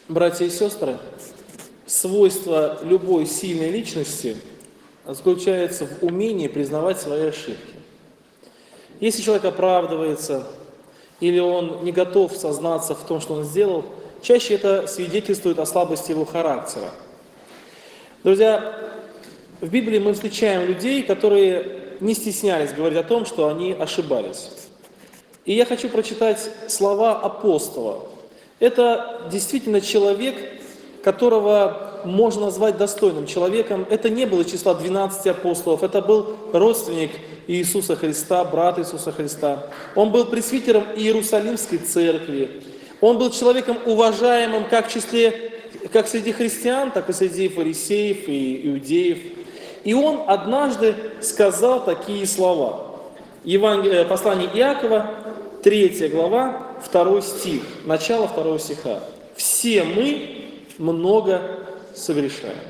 Братья и сестры, свойство любой сильной личности заключается в умении признавать свои ошибки. Если человек оправдывается или он не готов сознаться в том, что он сделал, чаще это свидетельствует о слабости его характера. Друзья, в Библии мы встречаем людей, которые не стеснялись говорить о том, что они ошибались. И я хочу прочитать слова апостола. Это действительно человек, которого можно назвать достойным человеком. Это не было числа 12 апостолов, это был родственник Иисуса Христа, брат Иисуса Христа. Он был пресвитером Иерусалимской церкви. Он был человеком уважаемым как среди христиан, так и среди фарисеев и иудеев. И он однажды сказал такие слова. Послание Иакова, 3 глава, 2 стих, начало 2 стиха. «Все мы много согрешаем».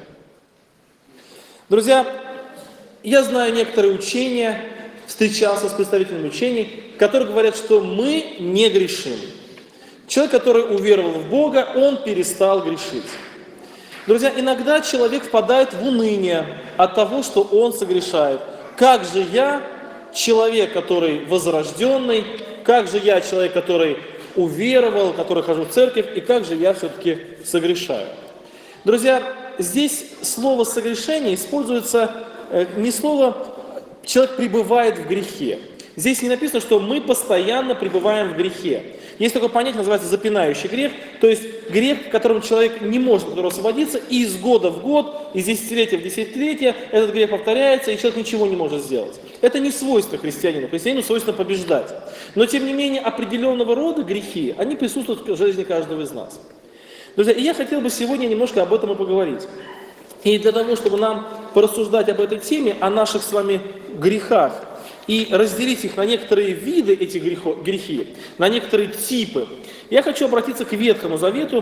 Друзья, я знаю некоторые учения, встречался с представителями учений, которые говорят, что мы не грешим. Человек, который уверовал в Бога, он перестал грешить. Друзья, иногда человек впадает в уныние от того, что он согрешает. Как же я, человек, который возрожденный, как же я, человек, который уверовал, который хожу в церковь, и как же я все-таки согрешаю? Друзья, здесь слово «согрешение» используется не слово «человек пребывает в грехе». Здесь не написано, что мы постоянно пребываем в грехе. Есть такое понятие, называется запинающий грех, то есть грех, в котором человек не может от него освободиться, и из года в год, из десятилетия в десятилетие этот грех повторяется, и человек ничего не может сделать. Это не свойство христианину. Христианину свойственно побеждать. Но, тем не менее, определенного рода грехи, они присутствуют в жизни каждого из нас. Друзья, и я хотел бы сегодня немножко об этом и поговорить. И для того, чтобы нам порассуждать об этой теме, о наших с вами грехах, и разделить их на некоторые виды, эти грехи, на некоторые типы, я хочу обратиться к Ветхому Завету,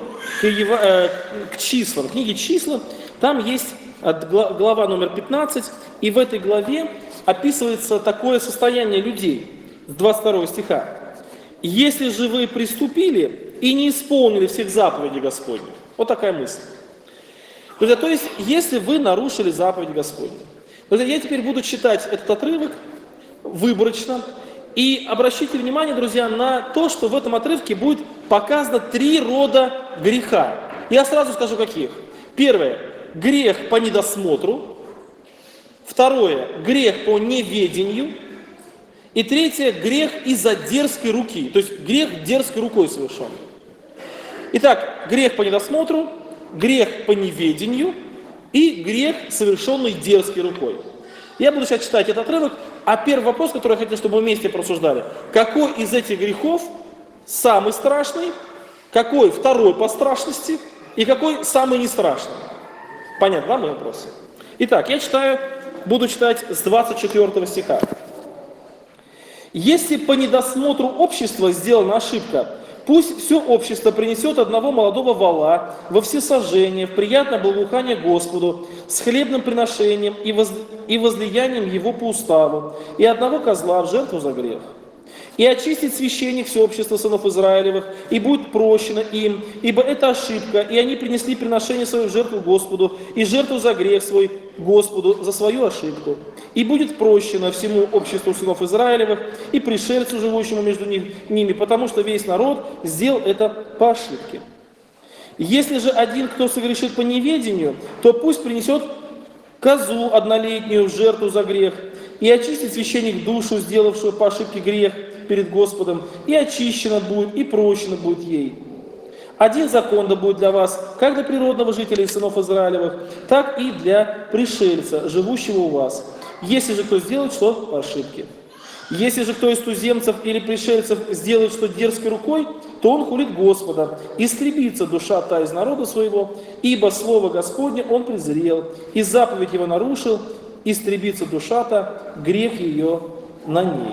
к числам, книге «Числа». Там есть глава номер 15, и в этой главе описывается такое состояние людей, с 22 стиха. «Если же вы приступили и не исполнили всех заповедей Господних». Вот такая мысль. Друзья, то есть, если вы нарушили заповедь Господню. Друзья, я теперь буду читать этот отрывок выборочно. И обращите внимание, друзья, на то, что в этом отрывке будет показано 3 рода греха. Я сразу скажу, каких. Первое – грех по недосмотру. Второе – грех по неведению. И третье – грех из-за дерзкой руки. То есть грех дерзкой рукой совершен. Итак, грех по недосмотру, грех по неведению и грех, совершенный дерзкой рукой. Я буду сейчас читать этот отрывок, а первый вопрос, который я хотел, чтобы мы вместе просуждали. Какой из этих грехов самый страшный, какой второй по страшности и какой самый не страшный? Понятно, да, мой вопрос? Итак, я буду читать с 24 стиха. «Если по недосмотру общества сделана ошибка, пусть все общество принесет одного молодого вола во всесожжение, в приятное благоухание Господу, с хлебным приношением и возлиянием его по уставу, и одного козла в жертву за грех. И очистит священник все общество сынов Израилевых, и будет прощено им, ибо это ошибка, и они принесли приношение свое в жертву Господу, и жертву за грех свой Господу за свою ошибку. И будет прощено всему обществу сынов Израилевых и пришельцу, живущему между ними, потому что весь народ сделал это по ошибке. Если же один, кто согрешит по неведению, то пусть принесет козу однолетнюю в жертву за грех, и очистит священник душу, сделавшую по ошибке грех перед Господом, и очищена будет, и прощена будет ей. Один закон да будет для вас, как для природного жителя и сынов Израилевых, так и для пришельца, живущего у вас. Если же кто сделает что по ошибке. Если же кто из туземцев или пришельцев сделает что дерзкой рукой, то он хулит Господа, истребится душа та из народа своего, ибо слово Господне он презрел, и заповедь его нарушил, истребится душа-то, грех ее на ней».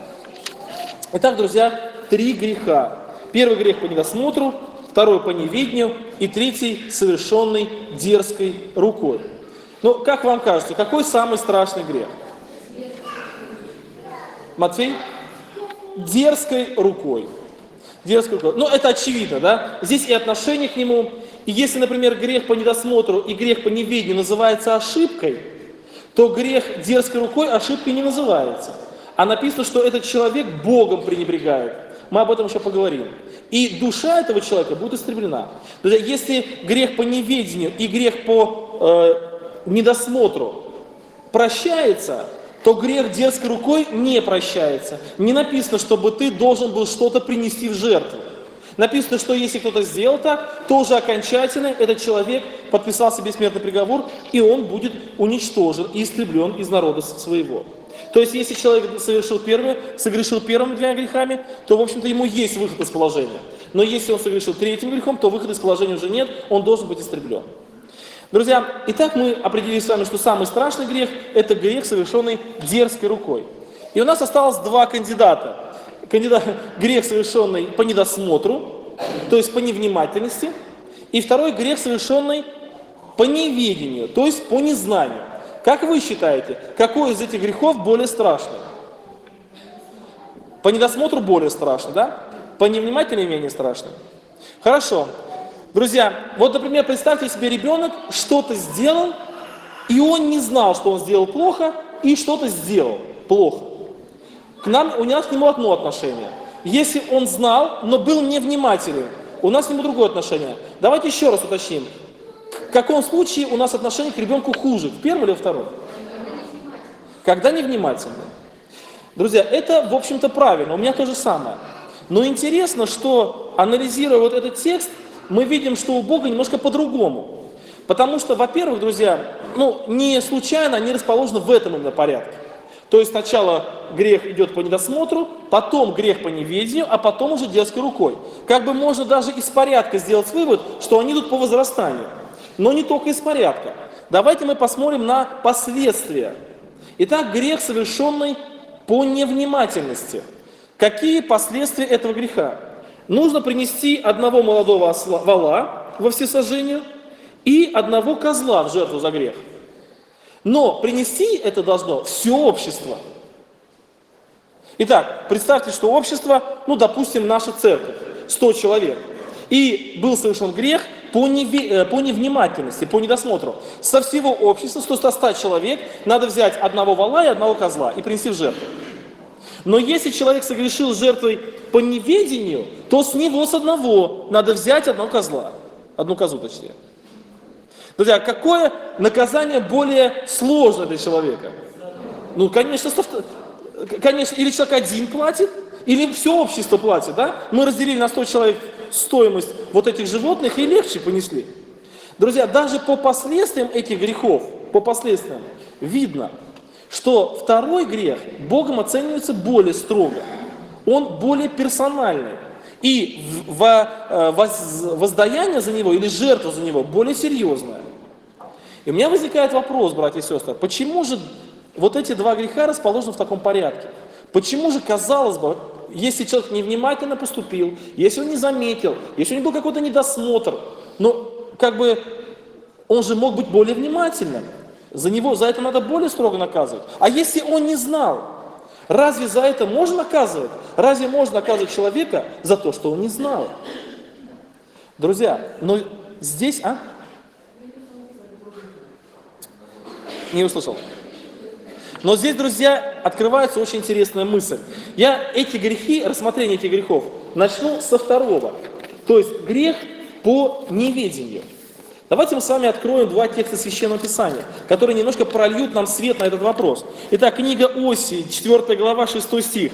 Итак, друзья, 3 греха. Первый грех по недосмотру, второй по неведению и третий совершенный дерзкой рукой. Ну, как вам кажется, какой самый страшный грех? Матфей? Дерзкой рукой. Дерзкой рукой. Ну, это очевидно, да? Здесь и отношение к нему. И если, например, грех по недосмотру и грех по неведению называется ошибкой, то грех дерзкой рукой ошибкой не называется. А написано, что этот человек Богом пренебрегает. Мы об этом еще поговорим. И душа этого человека будет истреблена. Друзья, если грех по неведению и грех по недосмотру прощается, то грех дерзкой рукой не прощается. Не написано, чтобы ты должен был что-то принести в жертву. Написано, что если кто-то сделал так, то уже окончательно этот человек подписал себе смертный приговор, и он будет уничтожен и истреблен из народа своего. То есть, если человек согрешил первыми двумя грехами, то, в общем-то, ему есть выход из положения. Но если он согрешил третьим грехом, то выхода из положения уже нет, он должен быть истреблен. Друзья, итак, мы определили с вами, что самый страшный грех – это грех, совершенный дерзкой рукой. И у нас осталось два кандидата. Грех, совершенный по недосмотру, то есть по невнимательности, и второй грех, совершенный по неведению, то есть по незнанию. Как вы считаете, какой из этих грехов более страшный? По недосмотру более страшный, да? По невнимательному менее страшный. Хорошо. Друзья, вот, например, представьте себе, ребенок что-то сделал, и он не знал, что он сделал плохо, и что-то сделал плохо. У нас к нему одно отношение. Если он знал, но был невнимателен, у нас к нему другое отношение. Давайте еще раз уточним. В каком случае у нас отношение к ребенку хуже? В первом или во втором? Когда невнимательны. Друзья, это, в общем-то, правильно. У меня то же самое. Но интересно, что, анализируя вот этот текст, мы видим, что у Бога немножко по-другому. Потому что, во-первых, друзья, не случайно они расположены в этом именно порядке. То есть сначала грех идет по недосмотру, потом грех по неведению, а потом уже дерзкой рукой. Как бы можно даже из порядка сделать вывод, что они идут по возрастанию. Но не только из порядка. Давайте мы посмотрим на последствия. Итак, грех, совершенный по невнимательности. Какие последствия этого греха? Нужно принести одного молодого вола во всесожжение и одного козла в жертву за грех. Но принести это должно все общество. Итак, представьте, что общество, допустим, наша церковь, 100 человек. И был совершен грех по невнимательности, по недосмотру. Со всего общества, 100 человек, надо взять одного вола и одного козла и принести в жертву. Но если человек согрешил жертвой по неведению, то с него, с одного, надо взять одного козла. Одну козу, точнее. Друзья, какое наказание более сложное для человека? Конечно, или человек один платит, или все общество платит, да? Мы разделили на 100 человек стоимость вот этих животных и легче понесли. Друзья, даже по последствиям этих грехов, видно, что второй грех Богом оценивается более строго. Он более персональный. И воздаяние за него или жертва за него более серьезная. И у меня возникает вопрос, братья и сестры, почему же вот эти два греха расположены в таком порядке? Почему же, казалось бы, если человек невнимательно поступил, если он не заметил, если у него был какой-то недосмотр, он же мог быть более внимательным. За это надо более строго наказывать. А если он не знал, разве за это можно наказывать? Разве можно наказывать человека за то, что он не знал? Друзья, здесь, Не услышал. Но здесь, друзья, открывается очень интересная мысль. Я рассмотрение этих грехов начну со второго. То есть грех по неведению. Давайте мы с вами откроем два текста Священного Писания, которые немножко прольют нам свет на этот вопрос. Итак, книга Осии, 4 глава, 6 стих.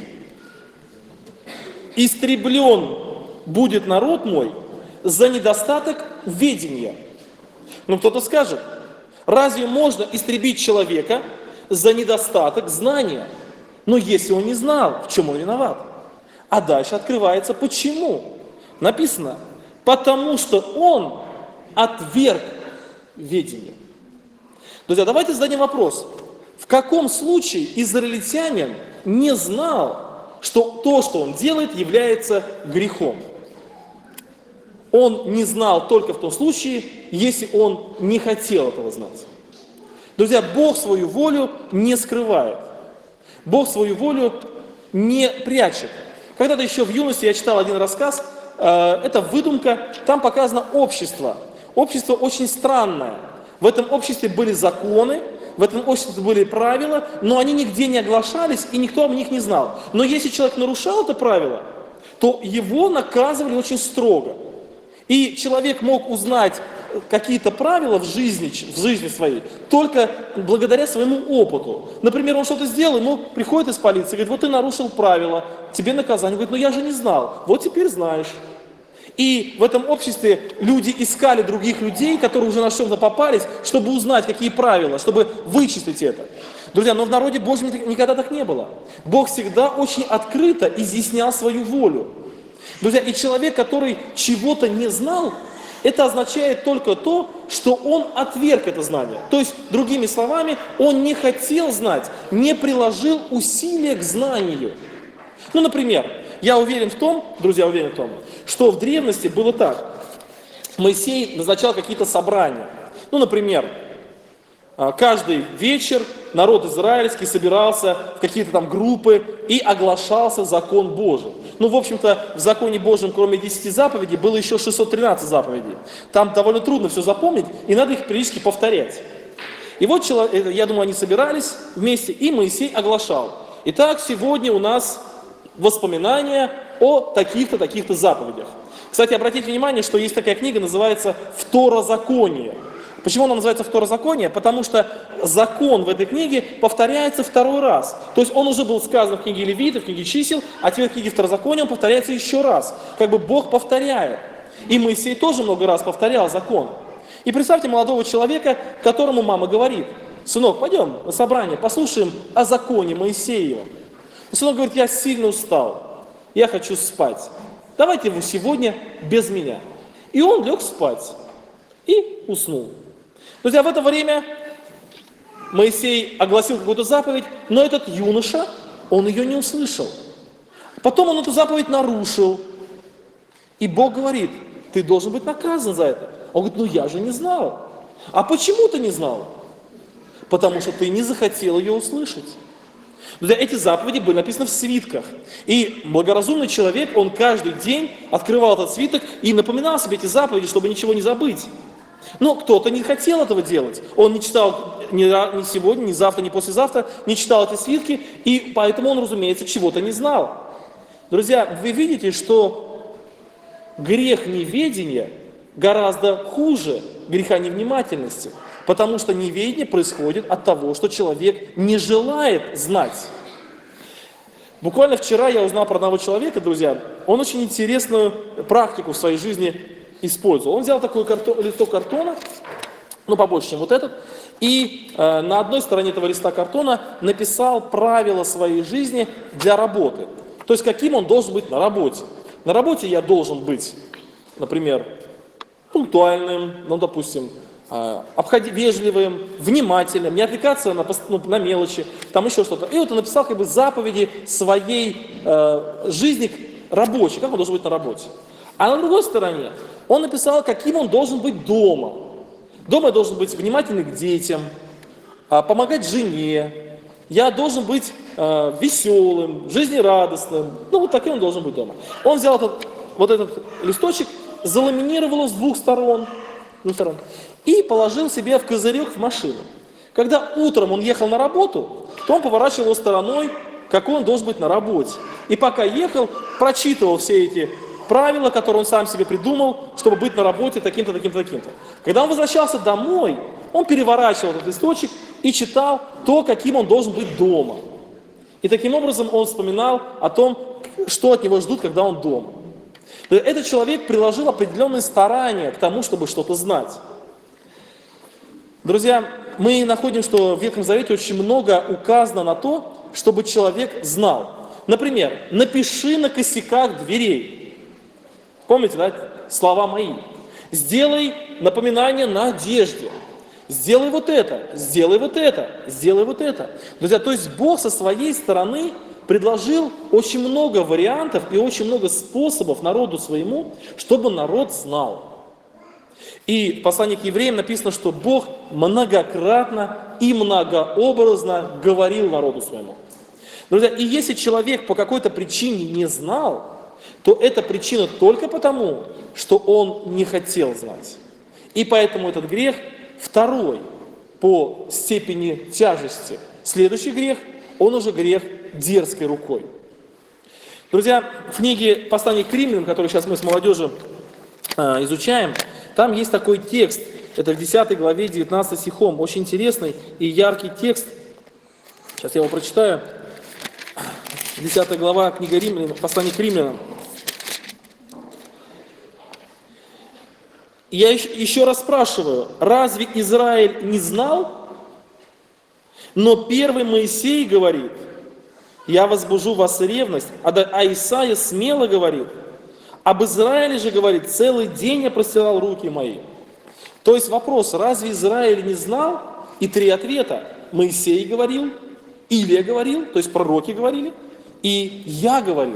«Истреблен будет народ мой за недостаток ведения». Кто-то скажет, разве можно истребить человека за недостаток знания? Если он не знал, в чем он виноват. А дальше открывается почему. Написано, потому что он отверг ведение. Друзья, давайте зададим вопрос. В каком случае израильтянин не знал, что то, что он делает, является грехом? Он не знал только в том случае, если он не хотел этого знать. Друзья, Бог свою волю не скрывает. Бог свою волю не прячет. Когда-то еще в юности я читал один рассказ, это выдумка, там показано общество. Общество очень странное. В этом обществе были законы, в этом обществе были правила, но они нигде не оглашались, и никто об них не знал. Но если человек нарушал это правило, то его наказывали очень строго. И человек мог узнать какие-то правила в жизни своей только благодаря своему опыту. Например, он что-то сделал, ему приходит из полиции, говорит, вот ты нарушил правила, тебе наказание. Он говорит, ну я же не знал, вот теперь знаешь. И в этом обществе люди искали других людей, которые уже на что-то попались, чтобы узнать, какие правила, чтобы вычислить это. Друзья, но в народе Божьем никогда так не было. Бог всегда очень открыто изъяснял свою волю. Друзья, и человек, который чего-то не знал, это означает только то, что он отверг это знание. То есть, другими словами, он не хотел знать, не приложил усилия к знанию. Ну, например, я уверен в том, друзья, уверен в том, что в древности было так. Моисей назначал какие-то собрания. Ну, например, каждый вечер народ израильский собирался в какие-то там группы и оглашался закон Божий. Ну, в общем-то, в законе Божьем, кроме 10 заповедей, было еще 613 заповедей. Там довольно трудно все запомнить, и надо их периодически повторять. И вот, я думаю, они собирались вместе, и Моисей оглашал. Итак, сегодня у нас воспоминания о таких-то, таких-то заповедях. Кстати, обратите внимание, что есть такая книга, называется «Второзаконие». Почему она называется «Второзаконие»? Потому что закон в этой книге повторяется второй раз. То есть он уже был сказан в книге Левитов, в книге Чисел, а теперь в книге Второзакония он повторяется еще раз. Как бы Бог повторяет. И Моисей тоже много раз повторял закон. И представьте молодого человека, которому мама говорит, сынок, пойдем на собрание, послушаем о законе Моисеева. И сынок говорит, я сильно устал, я хочу спать. Давайте его сегодня без меня. И он лег спать и уснул. Друзья, в это время Моисей огласил какую-то заповедь, но этот юноша, он ее не услышал. Потом он эту заповедь нарушил. И Бог говорит, ты должен быть наказан за это. Он говорит, ну я же не знал. А почему ты не знал? Потому что ты не захотел ее услышать. Друзья, эти заповеди были написаны в свитках. И благоразумный человек, он каждый день открывал этот свиток и напоминал себе эти заповеди, чтобы ничего не забыть. Но кто-то не хотел этого делать. Он не читал ни сегодня, ни завтра, ни послезавтра, не читал эти свитки, и поэтому он, разумеется, чего-то не знал. Друзья, вы видите, что грех неведения гораздо хуже греха невнимательности. Потому что неведение происходит от того, что человек не желает знать. Буквально вчера я узнал про одного человека, друзья, он очень интересную практику в своей жизни использовал. Он взял такой листок картона, ну побольше, чем вот этот, и на одной стороне этого листа картона написал правила своей жизни для работы. То есть каким он должен быть на работе. На работе я должен быть, например, пунктуальным, ну допустим, вежливым, внимательным, не отвлекаться на мелочи, там еще что-то. И вот он написал как бы заповеди своей жизни рабочей, как он должен быть на работе. А на другой стороне он написал, каким он должен быть дома. Дома я должен быть внимательным к детям, помогать жене, я должен быть веселым, жизнерадостным. Ну вот таким он должен быть дома. Он взял вот этот листочек, заламинировал его с двух сторон, и положил себе в козырек в машину. Когда утром он ехал на работу, то он поворачивал его стороной, какой он должен быть на работе. И пока ехал, прочитывал все эти правила, которые он сам себе придумал, чтобы быть на работе таким-то, таким-то, таким-то. Когда он возвращался домой, он переворачивал этот листочек и читал то, каким он должен быть дома. И таким образом он вспоминал о том, что от него ждут, когда он дома. Этот человек приложил определенные старания к тому, чтобы что-то знать. Друзья, мы находим, что в Ветхом Завете очень много указано на то, чтобы человек знал. Например, напиши на косяках дверей. Помните, да? Слова мои. Сделай напоминание на одежде. Сделай вот это, сделай вот это, сделай вот это. Друзья, то есть Бог со своей стороны предложил очень много вариантов и очень много способов народу своему, чтобы народ знал. И в послании к евреям написано, что Бог многократно и многообразно говорил народу своему. Друзья, и если человек по какой-то причине не знал, то эта причина только потому, что он не хотел знать. И поэтому этот грех второй по степени тяжести. Следующий грех, он уже грех дерзкой рукой. Друзья, в книге «Послание к римлянам», которую сейчас мы с молодежью изучаем, там есть такой текст, это в 10 главе 19 стихом, очень интересный и яркий текст. Сейчас я его прочитаю. 10 глава, книга Римлянам, «Послание к римлянам». Я еще раз спрашиваю, разве Израиль не знал? Но первый Моисей говорит, я возбужу в вас ревность, а Исаия смело говорит, об Израиле же говорит, целый день я простирал руки мои. То есть вопрос, разве Израиль не знал? И три ответа. Моисей говорил, Илия говорил, то есть пророки говорили, и я говорил.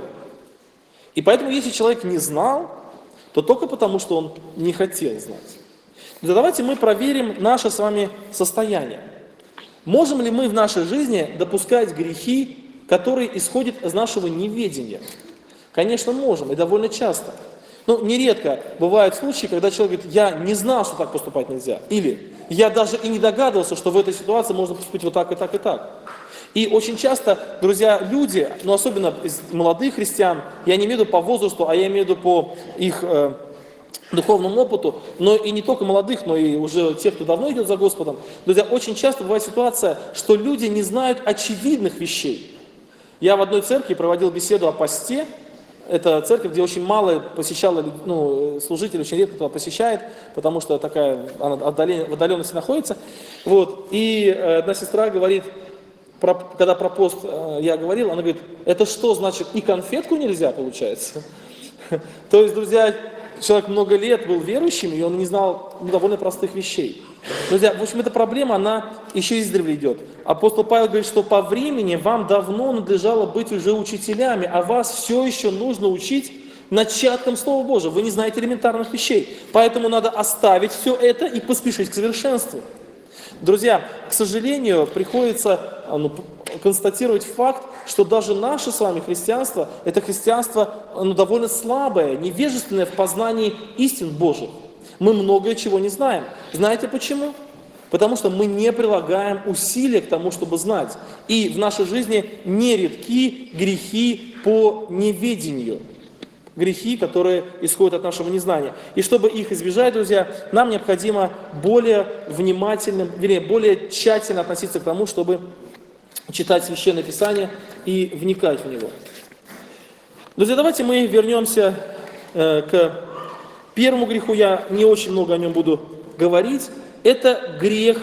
И поэтому, если человек не знал, то только потому, что он не хотел знать. Давайте мы проверим наше с вами состояние. Можем ли мы в нашей жизни допускать грехи, которые исходят из нашего неведения? Конечно, можем, и довольно часто. Но нередко бывают случаи, когда человек говорит, я не знал, что так поступать нельзя. Или я даже и не догадывался, что в этой ситуации можно поступить вот так и так и так. И очень часто, друзья, люди, но особенно из молодых христиан, я не имею в виду по возрасту, а я имею в виду по их духовному опыту, но и не только молодых, но и уже тех, кто давно идет за Господом. Друзья, очень часто бывает ситуация, что люди не знают очевидных вещей. Я в одной церкви проводил беседу о посте. Это церковь, где очень мало посещало, служителей очень редко туда посещает, потому что такая, она в отдаленности находится. Вот. И одна сестра говорит, когда про пост я говорил, она говорит, это что, значит, и конфетку нельзя, получается? То есть, друзья, человек много лет был верующим, и он не знал довольно простых вещей. Друзья, в общем, эта проблема, она еще издревле идет. Апостол Павел говорит, что по времени вам давно надлежало быть уже учителями, а вас все еще нужно учить начаткам Слова Божьего. Вы не знаете элементарных вещей. Поэтому надо оставить все это и поспешить к совершенству. Друзья, к сожалению, приходится констатировать факт, что даже наше с вами христианство, это христианство довольно слабое, невежественное в познании истин Божьих. Мы многое чего не знаем. Знаете почему? Потому что мы не прилагаем усилия к тому, чтобы знать. И в нашей жизни нередки грехи по неведению. Грехи, которые исходят от нашего незнания. И чтобы их избежать, друзья, нам необходимо более внимательно, более тщательно относиться к тому, чтобы читать Священное Писание и вникать в него. Друзья, давайте мы вернемся к первому греху. Я не очень много о нем буду говорить. Это грех,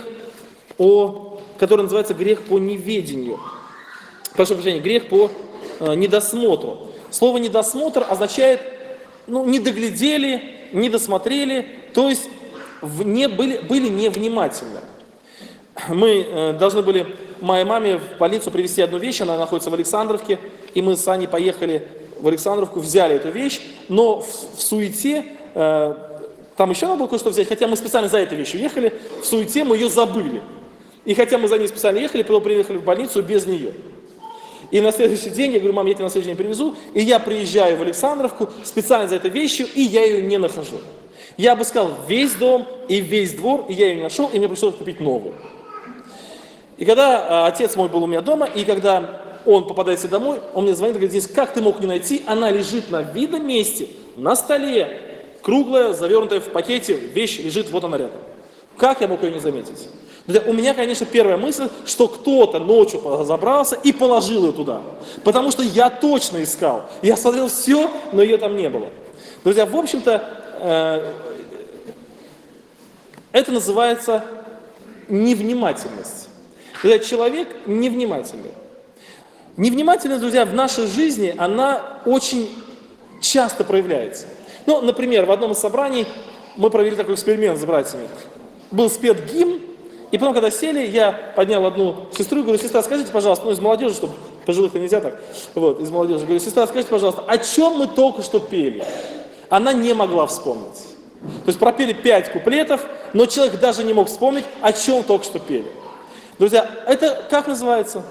который называется грех по неведению. Прошу прощения, грех по недосмотру. Слово «недосмотр» означает, не доглядели, не досмотрели, то есть были невнимательны. Мы должны были моей маме в больницу привезти одну вещь, она находится в Александровке, и мы с Аней поехали в Александровку, взяли эту вещь, но в суете, там еще надо было кое-что взять, хотя мы специально за этой вещью ехали, в суете мы ее забыли. И хотя мы за ней специально ехали, потом приехали в больницу без нее. И на следующий день я говорю, мам, я тебе на следующий день привезу, и я приезжаю в Александровку специально за этой вещью, и я ее не нахожу. Я обыскал весь дом и весь двор, и я ее не нашел, и мне пришлось купить новую. И когда отец мой был у меня дома, и когда он попадает домой, он мне звонит и говорит, здесь как ты мог не найти, она лежит на видном месте, на столе, круглая, завернутая в пакете, вещь лежит, вот она рядом. Как я мог ее не заметить? У меня, конечно, первая мысль, что кто-то ночью забрался и положил ее туда. Потому что я точно искал. Я смотрел все, но ее там не было. Друзья, в общем-то, это называется невнимательность. Когда человек невнимательный. Невнимательность, друзья, в нашей жизни, она очень часто проявляется. Например, в одном из собраний мы провели такой эксперимент с братьями. Был спет гимн, и потом, когда сели, я поднял одну сестру и говорю, сестра, скажите, пожалуйста, из молодежи, чтобы пожилых-то нельзя так, из молодежи, говорю, сестра, скажите, пожалуйста, о чем мы только что пели? Она не могла вспомнить. То есть пропели 5 куплетов, но человек даже не мог вспомнить, о чем только что пели. Друзья, это как называется?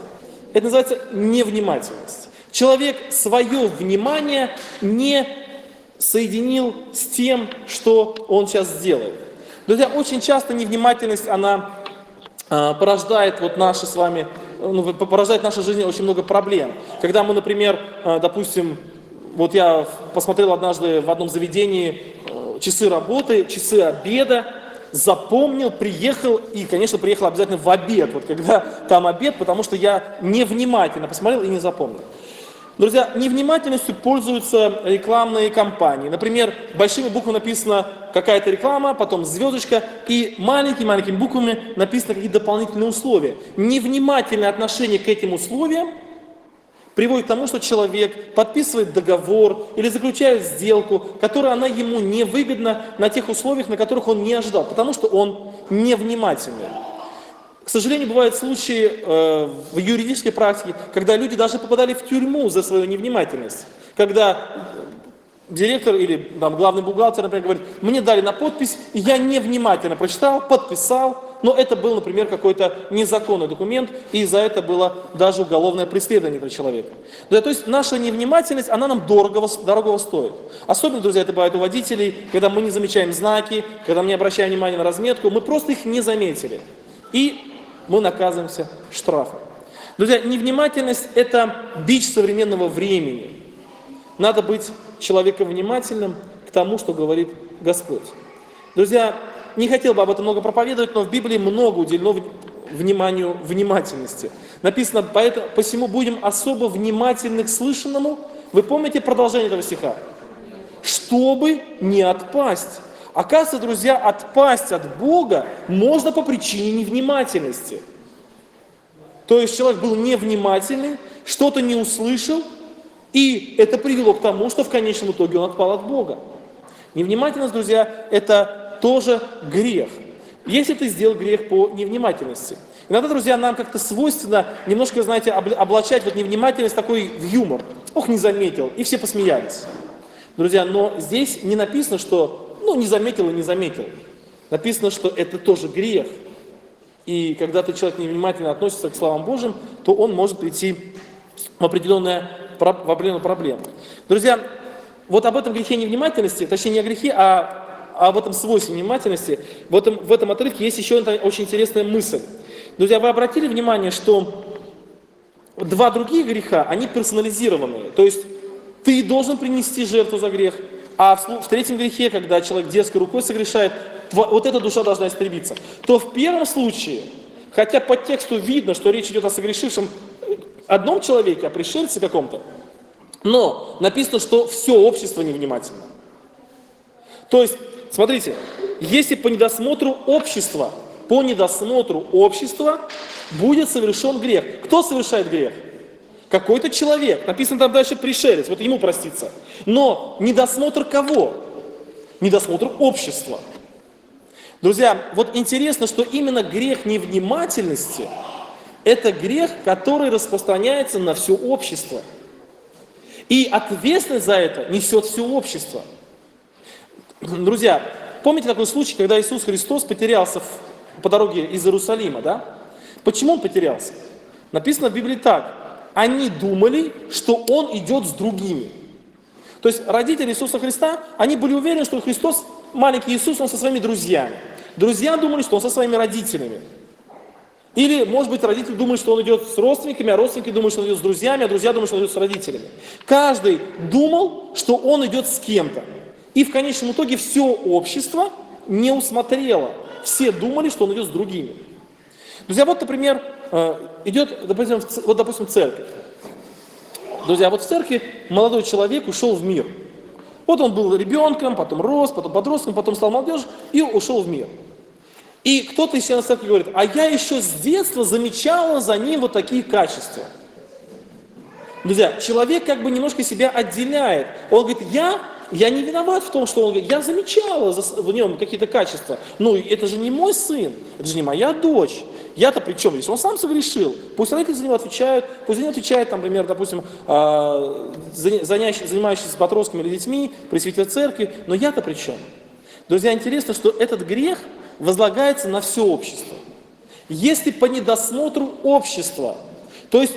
Это называется невнимательность. Человек свое внимание не соединил с тем, что он сейчас сделает. Друзья, очень часто невнимательность, она порождает вот наши с вами, порождает в нашей жизни очень много проблем. Когда мы, например, допустим, вот я посмотрел однажды в одном заведении часы работы, часы обеда, запомнил, приехал, и, конечно, приехал обязательно в обед, вот когда там обед, потому что я невнимательно посмотрел и не запомнил. Друзья, невнимательностью пользуются рекламные кампании. Например, большими буквами написана какая-то реклама, потом звездочка, и маленькими буквами написаны какие-то дополнительные условия. Невнимательное отношение к этим условиям приводит к тому, что человек подписывает договор или заключает сделку, которая она ему не выгодна на тех условиях, на которых он не ожидал, потому что он невнимательный. К сожалению, бывают случаи в юридической практике, когда люди даже попадали в тюрьму за свою невнимательность. Когда директор или там, главный бухгалтер, например, говорит, мне дали на подпись, и я невнимательно прочитал, подписал, но это был, например, какой-то незаконный документ, и за это было даже уголовное преследование этого человека. Да, то есть наша невнимательность, она нам дорого стоит. Особенно, друзья, это бывает у водителей, когда мы не замечаем знаки, когда мы не обращаем внимания на разметку, мы просто их не заметили. И мы наказываемся штрафом. Друзья, невнимательность – это бич современного времени. Надо быть человеком внимательным к тому, что говорит Господь. Друзья, не хотел бы об этом много проповедовать, но в Библии много уделено вниманию внимательности. Написано, посему будем особо внимательны к слышанному. Вы помните продолжение этого стиха? Чтобы не отпасть. Оказывается, друзья, отпасть от Бога можно по причине невнимательности. То есть человек был невнимательный, что-то не услышал, и это привело к тому, что в конечном итоге он отпал от Бога. Невнимательность, друзья, это тоже грех. Если ты сделал грех по невнимательности. Иногда, друзья, нам как-то свойственно немножко, знаете, облачать вот невнимательность такой в юмор. Ох, не заметил, и все посмеялись. Друзья, но здесь не написано, что не заметил и не заметил. Написано, что это тоже грех. И когда человек невнимательно относится к словам Божьим, то он может прийти в определенную проблему. Друзья, вот об этом грехе невнимательности, точнее не о грехе, а об этом свойстве невнимательности, в этом отрывке есть еще одна очень интересная мысль. Друзья, вы обратили внимание, что два других греха, они персонализированные. То есть ты должен принести жертву за грех, а в третьем грехе, когда человек дерзкой рукой согрешает, вот эта душа должна истребиться. То в первом случае, хотя по тексту видно, что речь идет о согрешившем одном человеке, о пришельце каком-то, но написано, что все общество невнимательно. То есть, смотрите, если по недосмотру общества будет совершен грех. Кто совершает грех? Какой-то человек. Написано там дальше пришелец, вот ему проститься. Но недосмотр кого? Недосмотр общества. Друзья, вот интересно, что именно грех невнимательности – это грех, который распространяется на все общество. И ответственность за это несет все общество. Друзья, помните такой случай, когда Иисус Христос потерялся по дороге из Иерусалима, да? Почему он потерялся? Написано в Библии так. Они думали, что он идет с другими. То есть родители Иисуса Христа, они были уверены, что Христос, маленький Иисус, он со своими друзьями. Друзья думали, что он со своими родителями. Или, может быть, родители думают, что он идет с родственниками, а родственники думают, что он идет с друзьями, а друзья думают, что он идет с родителями. Каждый думал, что он идет с кем-то. И в конечном итоге все общество не усмотрело. Все думали, что он идет с другими. Друзья, вот, например, идет, допустим, церковь. Друзья, вот в церкви молодой человек ушел в мир. Вот он был ребенком, потом рос, потом подростком, потом стал молодежью и ушел в мир. И кто-то из членов церкви говорит, а я еще с детства замечала за ним вот такие качества. Друзья, человек как бы немножко себя отделяет. Он говорит, я не виноват в том, что он говорит, я замечала в нем какие-то качества. Ну, это же не мой сын, это же не моя дочь. Я-то при чем? Если он сам согрешил, пусть родители за него отвечают, пусть за него отвечает, там, например, допустим, занимающийся подростками или детьми, пресвитер церкви, но я-то при чем? Друзья, интересно, что этот грех возлагается на все общество. Если по недосмотру общества, то есть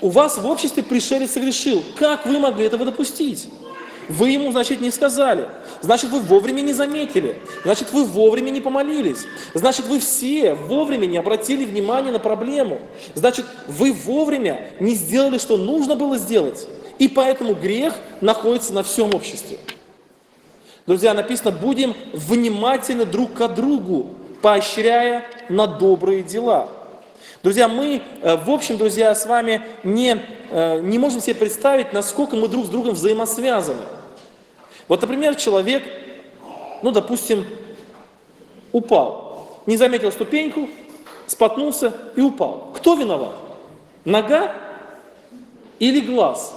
у вас в обществе пришелец согрешил. Как вы могли этого допустить? Вы ему, значит, не сказали. Значит, вы вовремя не заметили. Значит, вы вовремя не помолились. Значит, вы все вовремя не обратили внимания на проблему. Значит, вы вовремя не сделали, что нужно было сделать. И поэтому грех находится на всем обществе. Друзья, написано, будем внимательны друг к другу, поощряя на добрые дела. Друзья, мы, в общем, друзья, с вами не можем себе представить, насколько мы друг с другом взаимосвязаны. Вот, например, человек, допустим, упал, не заметил ступеньку, споткнулся и упал. Кто виноват? Нога или глаз?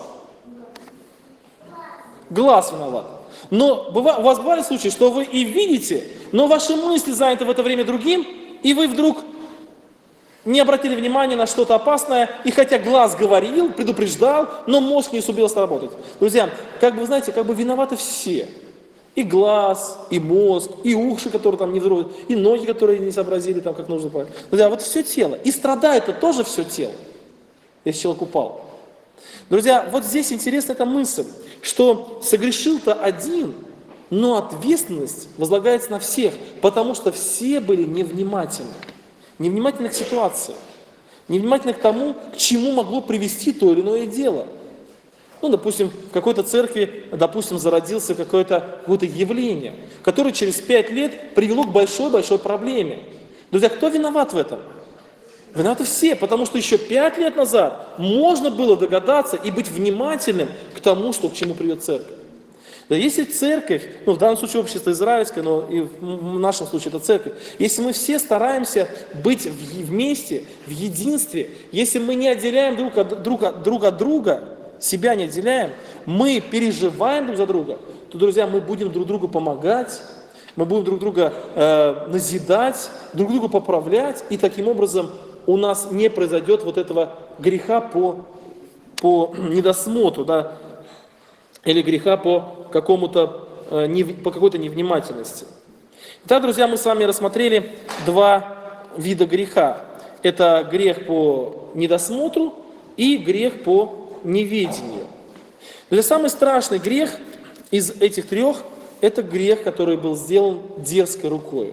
Глаз виноват. Но у вас бывали случаи, что вы и видите, но ваши мысли заняты в это время другим, и вы вдруг не обратили внимания на что-то опасное, и хотя глаз говорил, предупреждал, но мозг не сумел сработать. Друзья, виноваты все. И глаз, и мозг, и уши, которые там не взроют, и ноги, которые не сообразили, там, как нужно. Друзья, вот все тело. И страдает-то тоже все тело, если человек упал. Друзья, вот здесь интересна эта мысль, что согрешил-то один, но ответственность возлагается на всех, потому что все были невнимательны. Невнимательны к ситуации, невнимательны к тому, к чему могло привести то или иное дело. Допустим, в какой-то церкви, зародилось какое-то явление, которое через 5 лет привело к большой-большой проблеме. Друзья, кто виноват в этом? Виноваты все, потому что еще 5 лет назад можно было догадаться и быть внимательным к тому, к чему приведет церковь. Да если церковь, в данном случае общество израильское, но и в нашем случае это церковь, если мы все стараемся быть вместе, в единстве, если мы не отделяем друг от друга, себя не отделяем, мы переживаем друг за друга, то, друзья, мы будем друг другу помогать, мы будем друг друга назидать, друг друга поправлять, и таким образом у нас не произойдет вот этого греха по недосмотру, да, или греха по какой-то невнимательности. Итак, друзья, мы с вами рассмотрели 2 вида греха. Это грех по недосмотру и грех по неведению. Друзья, самый страшный грех из этих 3 – это грех, который был сделан дерзкой рукой.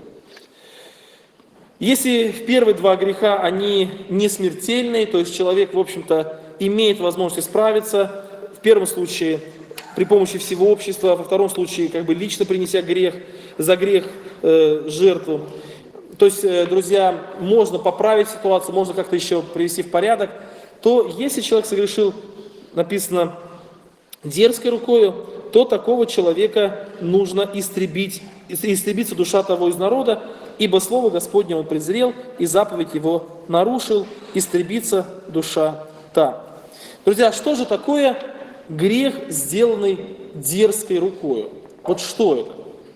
Если первые 2 греха, они не смертельные, то есть человек, в общем-то, имеет возможность справиться, в первом случае при помощи всего общества, во втором случае лично принеся за грех жертву. То есть, друзья, можно поправить ситуацию, можно как-то еще привести в порядок, то если человек согрешил, написано, дерзкой рукою, то такого человека нужно истребиться душа того из народа, ибо слово Господне он презрел, и заповедь его нарушил, истребиться душа та. Друзья, что же такое грех, сделанный дерзкой рукою? Вот что это?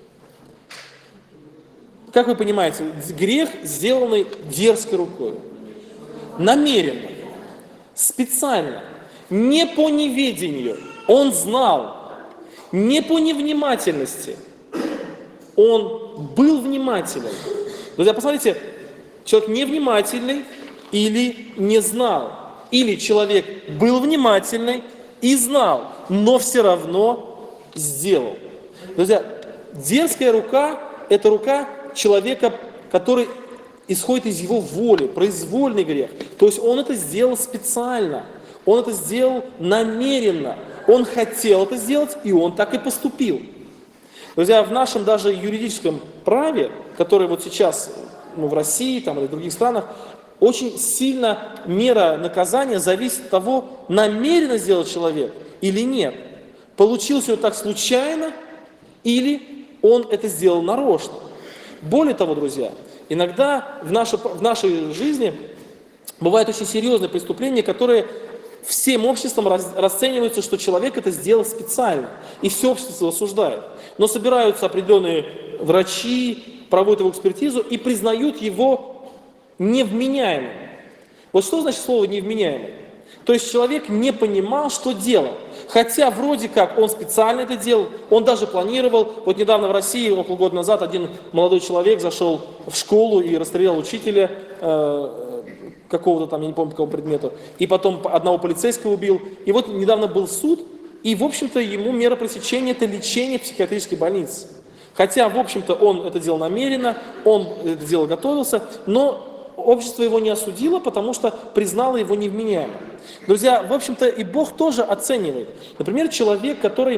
Как вы понимаете, грех, сделанный дерзкой рукою. Намеренно, специально, не по неведению. Он знал, не по невнимательности. Он был внимателен. Друзья, посмотрите, человек невнимательный или не знал. Или человек был внимательный и знал, но все равно сделал. Друзья, дерзкая рука – это рука человека, который исходит из его воли, произвольный грех. То есть он это сделал специально, он это сделал намеренно, он хотел это сделать, и он так и поступил. Друзья, в нашем даже юридическом праве, которое вот сейчас в России или в других странах, очень сильно мера наказания зависит от того, намеренно сделал человек или нет. Получилось у него так случайно, или он это сделал нарочно. Более того, друзья, иногда в нашей жизни бывают очень серьезные преступления, которые всем обществом расцениваются, что человек это сделал специально, и все общество осуждает. Но собираются определенные врачи, проводят его экспертизу и признают его невменяемым. Вот что значит слово невменяемый? То есть человек не понимал, что делал. Хотя вроде как он специально это делал, он даже планировал. Вот недавно в России, около года назад, один молодой человек зашел в школу и расстрелял учителя, какого-то там, я не помню, по какому предмету, и потом одного полицейского убил. И вот недавно был суд, и, в общем-то, ему мера пресечения – это лечение в психиатрической больнице. Хотя, в общем-то, он это делал намеренно, он это дело готовился, но общество его не осудило, потому что признало его невменяемым. Друзья, в общем-то, и Бог тоже оценивает. Например, человек, который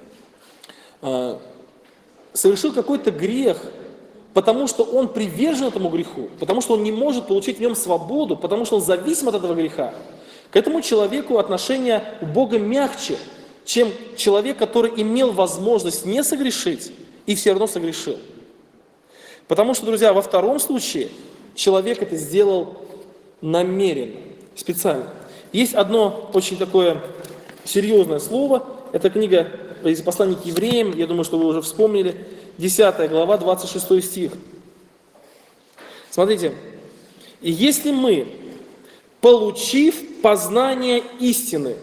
совершил какой-то грех, потому что он привержен этому греху, потому что он не может получить в нем свободу, потому что он зависим от этого греха. К этому человеку отношение у Бога мягче, чем человек, который имел возможность не согрешить и все равно согрешил. Потому что, друзья, во втором случае человек это сделал намеренно, специально. Есть одно очень такое серьезное слово, это книга из послания к евреям, я думаю, что вы уже вспомнили, 10 глава, 26 стих. Смотрите, «И если мы, получив познание истины,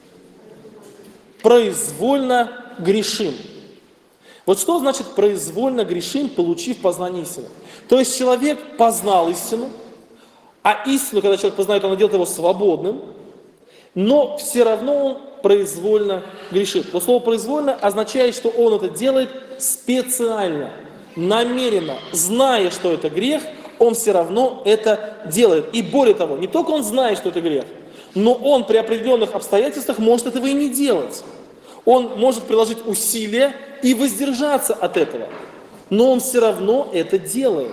произвольно грешим». Вот что значит произвольно грешим, получив познание истины? То есть человек познал истину, а истину, когда человек познает, она делает его свободным, но все равно он произвольно грешит. Но слово «произвольно» означает, что он это делает специально, намеренно, зная, что это грех, он все равно это делает. И более того, не только он знает, что это грех, но он при определенных обстоятельствах может этого и не делать. Он может приложить усилия и воздержаться от этого, но он все равно это делает.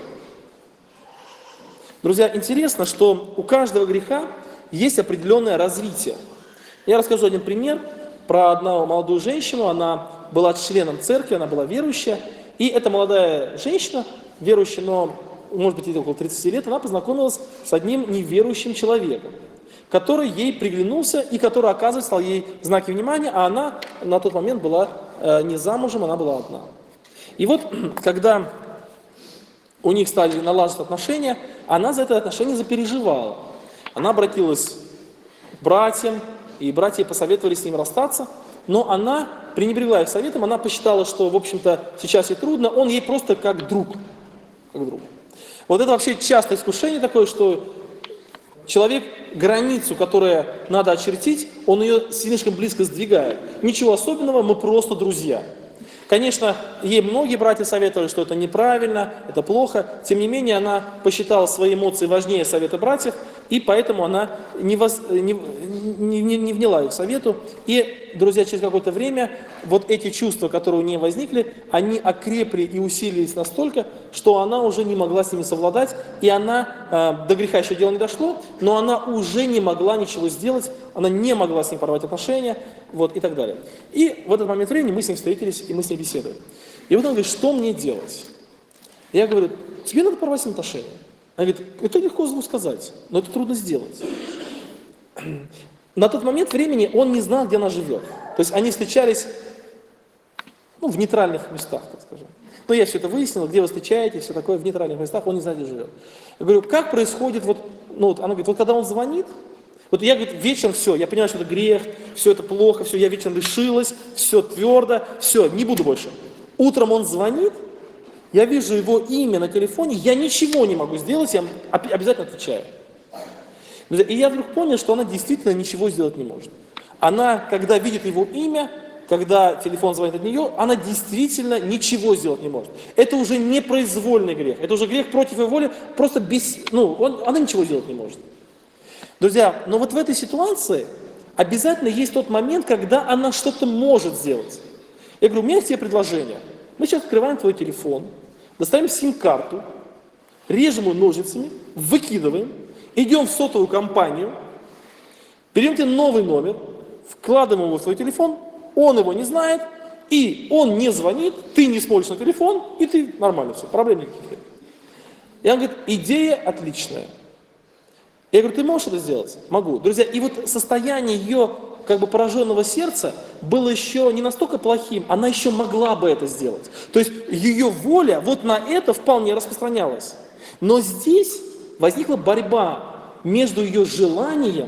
Друзья, интересно, что у каждого греха есть определенное развитие. Я расскажу один пример про одну молодую женщину. Она была членом церкви, она была верующая. И эта молодая женщина, верующая, но, может быть, ей около 30 лет, она познакомилась с одним неверующим человеком, который ей приглянулся и который, оказывается, стал ей знаки внимания, а она на тот момент была не замужем, она была одна. И вот, когда у них стали налаживаться отношения, она за это отношение запереживала. Она обратилась к братьям, и братья посоветовали с ним расстаться, но она пренебрегла их советом, она посчитала, что, в общем-то, сейчас ей трудно, он ей просто как друг. Как друг. Вот это вообще частое искушение такое, что человек границу, которую надо очертить, он ее слишком близко сдвигает. Ничего особенного, мы просто друзья. Конечно, ей многие братья советовали, что это неправильно, это плохо. Тем не менее, она посчитала свои эмоции важнее совета братьев, и поэтому она не вняла их совету. И, друзья, через какое-то время вот эти чувства, которые у нее возникли, они окрепли и усилились настолько, что она уже не могла с ними совладать, и она, до греха еще дело не дошло, но она уже не могла ничего сделать, она не могла с ним порвать отношения, вот, и так далее. И в этот момент времени мы с ним встретились, и мы с ней беседуем. И вот он говорит, что мне делать? Я говорю, тебе надо порвать с ним отношения. Она говорит, это легко сказать, но это трудно сделать. На тот момент времени он не знал, где она живет. То есть они встречались в нейтральных местах, так скажем. Но я все это выяснил, где вы встречаетесь, все такое, в нейтральных местах, он не знает, где живет. Я говорю, как происходит, она говорит, вот когда он звонит, вот я, говорит, вечером все, я понимаю, что это грех, все это плохо, все, я вечером решилась, все твердо, все, не буду больше. Утром он звонит, я вижу его имя на телефоне, я ничего не могу сделать, я обязательно отвечаю. И я вдруг понял, что она действительно ничего сделать не может. Она, когда видит его имя, когда телефон звонит от нее, она действительно ничего сделать не может. Это уже не произвольный грех, это уже грех против ее воли, просто она ничего сделать не может. Друзья, но вот в этой ситуации обязательно есть тот момент, когда она что-то может сделать. Я говорю, у меня есть тебе предложение. Мы сейчас открываем твой телефон, достаем сим-карту, режем ее ножницами, выкидываем, идем в сотовую компанию, берем тебе новый номер, вкладываем его в твой телефон, он его не знает, и он не звонит, ты не смотришь на телефон, и ты нормально все, проблем никаких нет. И он говорит, идея отличная. Я говорю, ты можешь это сделать? Могу. Друзья, и вот состояние ее пораженного сердца было еще не настолько плохим, она еще могла бы это сделать. То есть ее воля вот на это вполне распространялась. Но здесь возникла борьба между ее желанием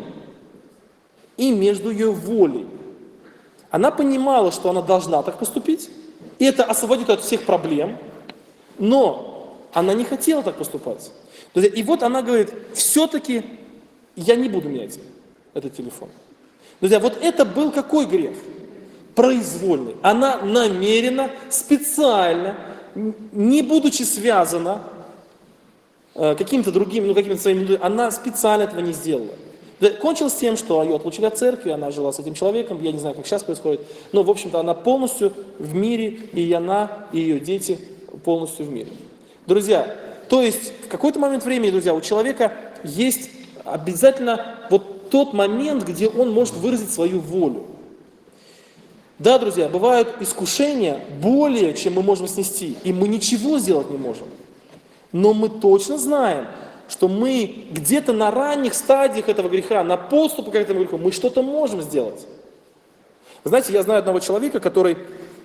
и между ее волей. Она понимала, что она должна так поступить, и это освободит от всех проблем, но она не хотела так поступать. И вот она говорит, все-таки я не буду менять этот телефон. Друзья, вот это был какой грех? Произвольный. Она намеренно, специально, не будучи связана каким-то другим, какими-то своими, она специально этого не сделала. Кончилось тем, что ее отлучили от церкви, она жила с этим человеком, я не знаю, как сейчас происходит, но, в общем-то, она полностью в мире, и она, и ее дети полностью в мире. Друзья, то есть в какой-то момент времени, друзья, у человека есть обязательно вот тот момент, где он может выразить свою волю. Да, друзья, бывают искушения более, чем мы можем снести, и мы ничего сделать не можем. Но мы точно знаем, что мы где-то на ранних стадиях этого греха, на подступах к этому греху, мы что-то можем сделать. Знаете, я знаю одного человека, который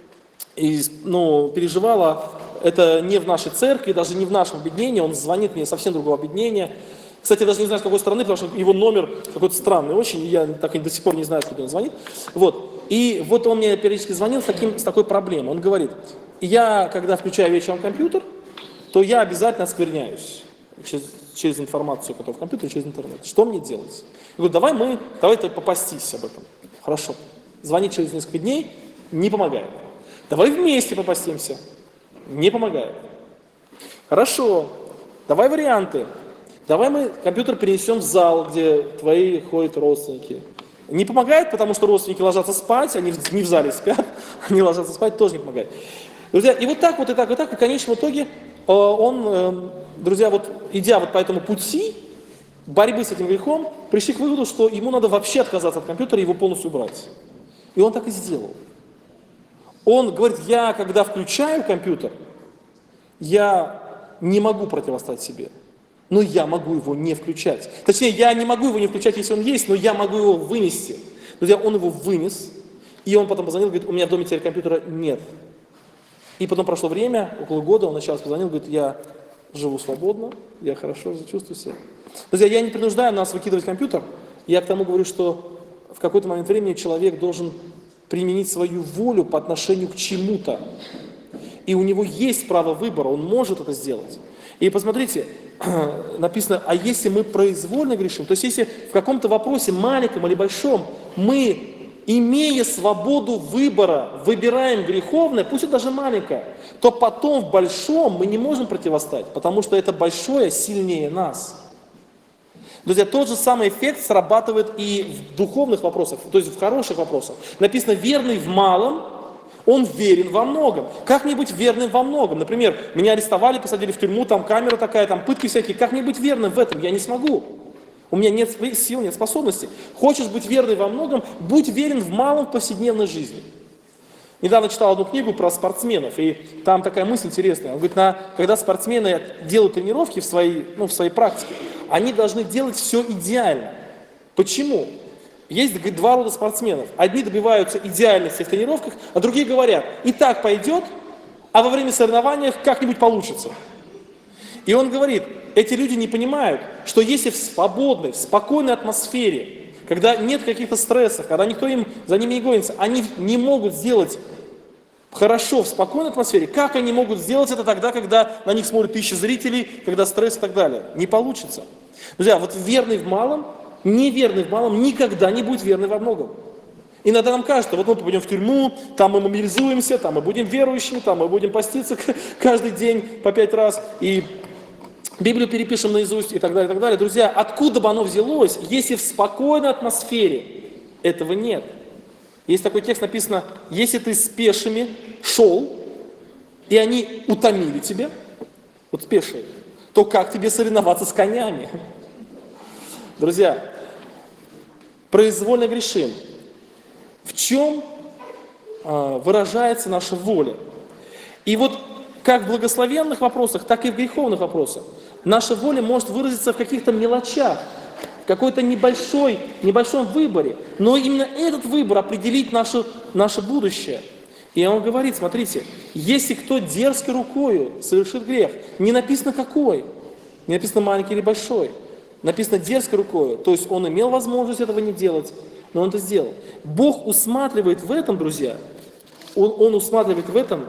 переживал, это не в нашей церкви, даже не в нашем объединении, он звонит мне совсем другого объединения. Кстати, я даже не знаю, с какой стороны, потому что его номер какой-то странный очень, я так и до сих пор не знаю, откуда он звонит. И вот он мне периодически звонил с такой проблемой. Он говорит, я, когда включаю вечером компьютер, то я обязательно оскверняюсь через информацию, которая в компьютере, через интернет. Что мне делать? Я говорю, давай ты попастись об этом. Хорошо. Звонить через несколько дней не помогает. Давай вместе попастимся. Не помогает. Хорошо. Давай варианты. Давай мы компьютер перенесем в зал, где твои ходят родственники. Не помогает, потому что родственники ложатся спать, они не в зале спят, они ложатся спать, тоже не помогает. Друзья, и вот так, и в конечном итоге он, друзья, идя по этому пути борьбы с этим грехом, пришли к выводу, что ему надо вообще отказаться от компьютера и его полностью убрать. И он так и сделал. Он говорит, я когда включаю компьютер, я не могу противостоять себе. Но я могу его не включать. Точнее, я не могу его не включать, если он есть, но я могу его вынести. Друзья, он его вынес, и он потом позвонил, говорит, у меня в доме теперь компьютера нет. И потом прошло время, около года, он еще раз позвонил, говорит, я живу свободно, я хорошо чувствую себя. Друзья, я не принуждаю нас выкидывать компьютер, я к тому говорю, что в какой-то момент времени человек должен применить свою волю по отношению к чему-то. И у него есть право выбора, он может это сделать. И посмотрите, написано, а если мы произвольно грешим, то есть если в каком-то вопросе, маленьком или большом, мы, имея свободу выбора, выбираем греховное, пусть это даже маленькое, то потом в большом мы не можем противостать, потому что это большое сильнее нас. Друзья, тот же самый эффект срабатывает и в духовных вопросах, то есть в хороших вопросах. Написано, верный в малом, он верен во многом. Как мне быть верным во многом? Например, меня арестовали, посадили в тюрьму, там камера такая, там пытки всякие. Как мне быть верным в этом? Я не смогу. У меня нет сил, нет способностей. Хочешь быть верным во многом, будь верен в малом в повседневной жизни. Недавно читал одну книгу про спортсменов, и там такая мысль интересная. Он говорит, когда спортсмены делают тренировки в своей практике, они должны делать все идеально. Почему? Есть, говорит, два рода спортсменов. Одни добиваются идеальности в тренировках, а другие говорят, и так пойдет, а во время соревнования как-нибудь получится. И он говорит, эти люди не понимают, что если в свободной, в спокойной атмосфере, когда нет каких-то стрессов, когда никто за ними не гонится, они не могут сделать хорошо в спокойной атмосфере, как они могут сделать это тогда, когда на них смотрят тысячи зрителей, когда стресс и так далее? Не получится. Друзья, вот верный в малом, неверный в малом никогда не будет верный во многом. Иногда нам кажется, вот мы пойдем в тюрьму, там мы мобилизуемся, там мы будем верующими, там мы будем поститься каждый день по 5 раз, и Библию перепишем наизусть и так далее, и так далее. Друзья, откуда бы оно взялось, если в спокойной атмосфере этого нет? Есть такой текст, написано, если ты с пешими шел, и они утомили тебя, вот пешие, то как тебе соревноваться с конями? Друзья, произвольно грешим. В чем выражается наша воля? И вот как в благословенных вопросах, так и в греховных вопросах. Наша воля может выразиться в каких-то мелочах, в какой-то небольшом выборе. Но именно этот выбор определит наше будущее. И он говорит, смотрите, если кто дерзкой рукою совершит грех, не написано какой, не написано маленький или большой, написано дерзкой рукою, то есть он имел возможность этого не делать, но он это сделал. Бог усматривает в этом, друзья, Он усматривает в этом,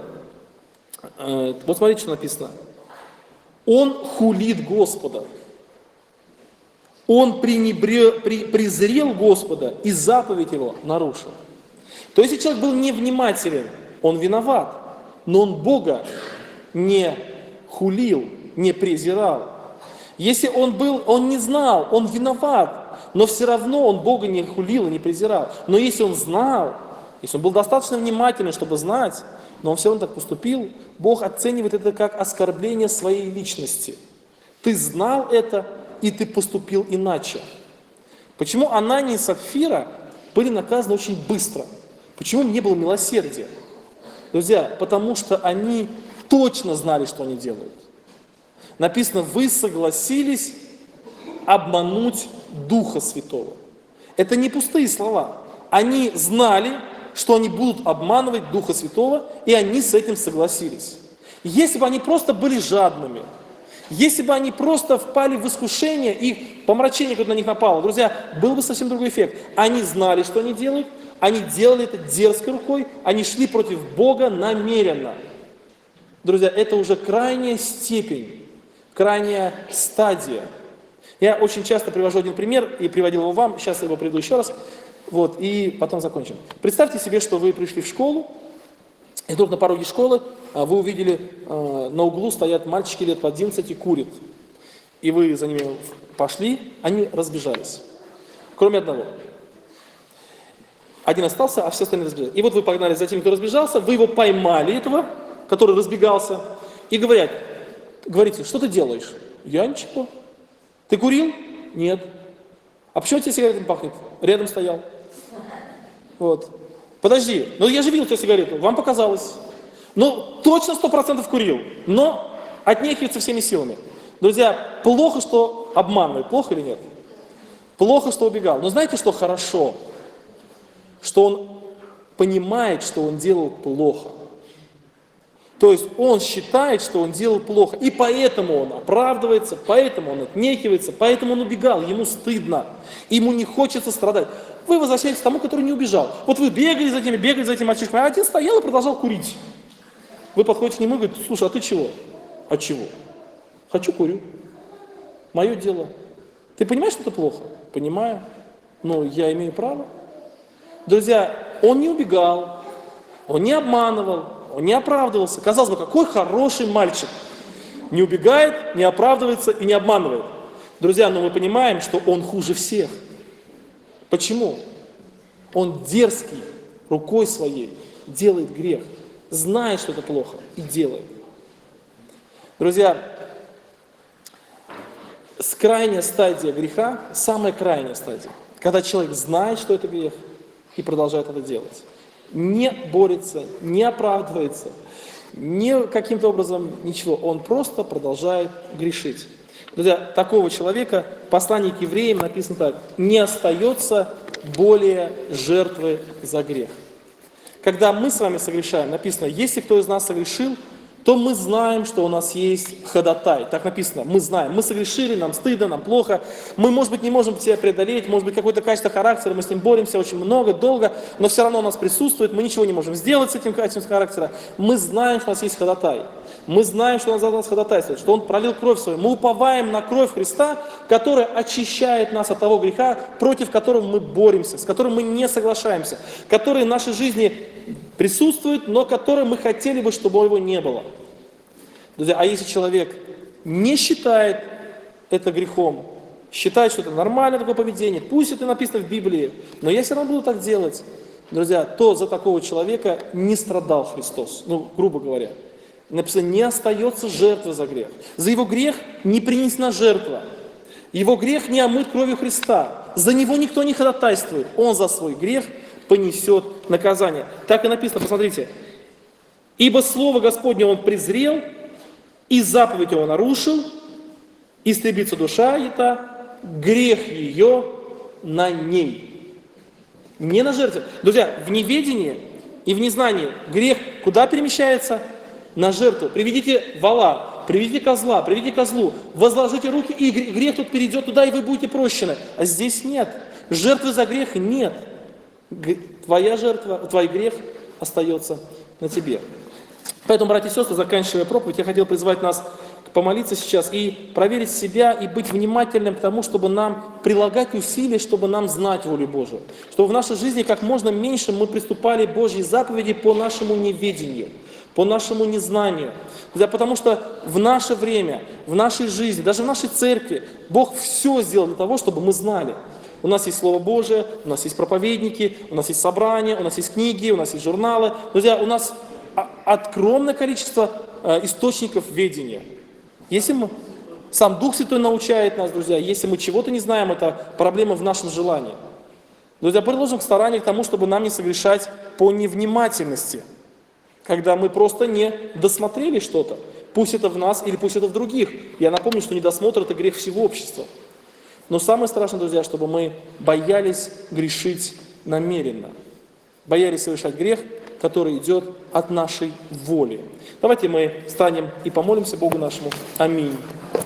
вот смотрите, что написано. Он хулит Господа. Он презрел Господа и заповедь Его нарушил. То есть, если человек был невнимателен, он виноват, но он Бога не хулил, не презирал. Если он не знал, он виноват, но все равно он Бога не хулил и не презирал. Но если он знал, если он был достаточно внимательным, чтобы знать, но он все равно так поступил, Бог оценивает это как оскорбление своей личности. Ты знал это, и ты поступил иначе. Почему Анания и Сапфира были наказаны очень быстро? Почему не было милосердия? Друзья, потому что они точно знали, что они делают. Написано, вы согласились обмануть Духа Святого. Это не пустые слова. Они знали, что они будут обманывать Духа Святого, и они с этим согласились. Если бы они просто были жадными, если бы они просто впали в искушение и помрачение, которое на них напало, друзья, был бы совсем другой эффект. Они знали, что они делают, они делали это дерзкой рукой, они шли против Бога намеренно. Друзья, это уже крайняя степень, крайняя стадия. Я очень часто привожу один пример и приводил его вам, сейчас я его приведу еще раз, и потом закончим. Представьте себе, что вы пришли в школу, и вдруг на пороге школы вы увидели, на углу стоят мальчики лет по 11 и курят. И вы за ними пошли, они разбежались. Кроме одного. Один остался, а все остальные разбежались. И вот вы погнали за тем, кто разбежался, вы его поймали, этого, который разбегался, и говорите, что ты делаешь? Я ничего. Ты курил? Нет. А почему тебе сигаретами пахнет? Рядом стоял. Подожди, я же видел тебя сигарету, вам показалось. Точно 100% курил, но отнекивается всеми силами. Друзья, плохо, что обманывает, плохо или нет? Плохо, что убегал. Но знаете, что хорошо? Что он понимает, что он делал плохо. То есть он считает, что он делал плохо, и поэтому он оправдывается, поэтому он отнекивается, поэтому он убегал, ему стыдно, ему не хочется страдать. Вы возвращаетесь к тому, который не убежал. Вы бегали за этим мальчишками, а один стоял и продолжал курить. Вы подходите к нему и говорите, слушай, а ты чего? А чего? Хочу, курю. Мое дело. Ты понимаешь, что это плохо? Понимаю. Но я имею право. Друзья, он не убегал, он не обманывал, он не оправдывался. Казалось бы, какой хороший мальчик. Не убегает, не оправдывается и не обманывает. Друзья, но мы понимаем, что он хуже всех. Почему? Он дерзкий, рукой своей делает грех, знает, что это плохо, и делает. Друзья, крайняя стадия греха, самая крайняя стадия, когда человек знает, что это грех, и продолжает это делать. Не борется, не оправдывается, не каким-то образом ничего. Он просто продолжает грешить. Друзья, такого человека в послании к евреям написано так: не остается более жертвы за грех. Когда мы с вами согрешаем, написано, если кто из нас согрешил, то мы знаем, что у нас есть ходатай. Так написано, мы знаем, мы согрешили, нам стыдно, нам плохо, мы, может быть, не можем себя преодолеть, может быть, какое-то качество характера, мы с ним боремся очень много, долго, но все равно у нас присутствует, мы ничего не можем сделать с этим качеством характера. Мы знаем, что у нас есть ходатай. Мы знаем, что он за нас ходатайствует, что он пролил кровь свою. Мы уповаем на кровь Христа, которая очищает нас от того греха, против которого мы боремся, с которым мы не соглашаемся, который в нашей жизни присутствует, но который мы хотели бы, чтобы его не было. Друзья, а если человек не считает это грехом, считает, что это нормальное такое поведение, пусть это написано в Библии, но я все равно буду так делать, друзья, то за такого человека не страдал Христос, грубо говоря. Написано, не остается жертвы за грех. За его грех не принесена жертва. Его грех не омыт кровью Христа. За него никто не ходатайствует. Он за свой грех понесет наказание. Так и написано, посмотрите. Ибо слово Господне он презрел, и заповедь его нарушил, истребится душа эта, грех ее на ней. Не на жертве. Друзья, в неведении и в незнании грех куда перемещается? На жертву. Приведите вола, приведите козла, приведите козлу, возложите руки, и грех тут перейдет туда, и вы будете прощены. А здесь нет. Жертвы за грех нет. Твоя жертва, твой грех остается на тебе. Поэтому, братья и сестры, заканчивая проповедь, я хотел призвать нас к помолиться сейчас и проверить себя, и быть внимательным к тому, чтобы нам прилагать усилия, чтобы нам знать волю Божию. Чтобы в нашей жизни как можно меньше мы приступали к Божьей заповеди по нашему неведению, по нашему незнанию. Да, потому что в наше время, в нашей жизни, даже в нашей церкви Бог все сделал для того, чтобы мы знали. У нас есть Слово Божие, у нас есть проповедники, у нас есть собрания, у нас есть книги, у нас есть журналы. Друзья, у нас огромное количество источников ведения. Если мы, сам Дух Святой научает нас, друзья, если мы чего-то не знаем, это проблема в нашем желании. Друзья, приложим к старанию к тому, чтобы нам не согрешать по невнимательности, когда мы просто не досмотрели что-то. Пусть это в нас или пусть это в других. Я напомню, что недосмотр – это грех всего общества. Но самое страшное, друзья, чтобы мы боялись грешить намеренно. Боялись совершать грех, который идет от нашей воли. Давайте мы встанем и помолимся Богу нашему. Аминь.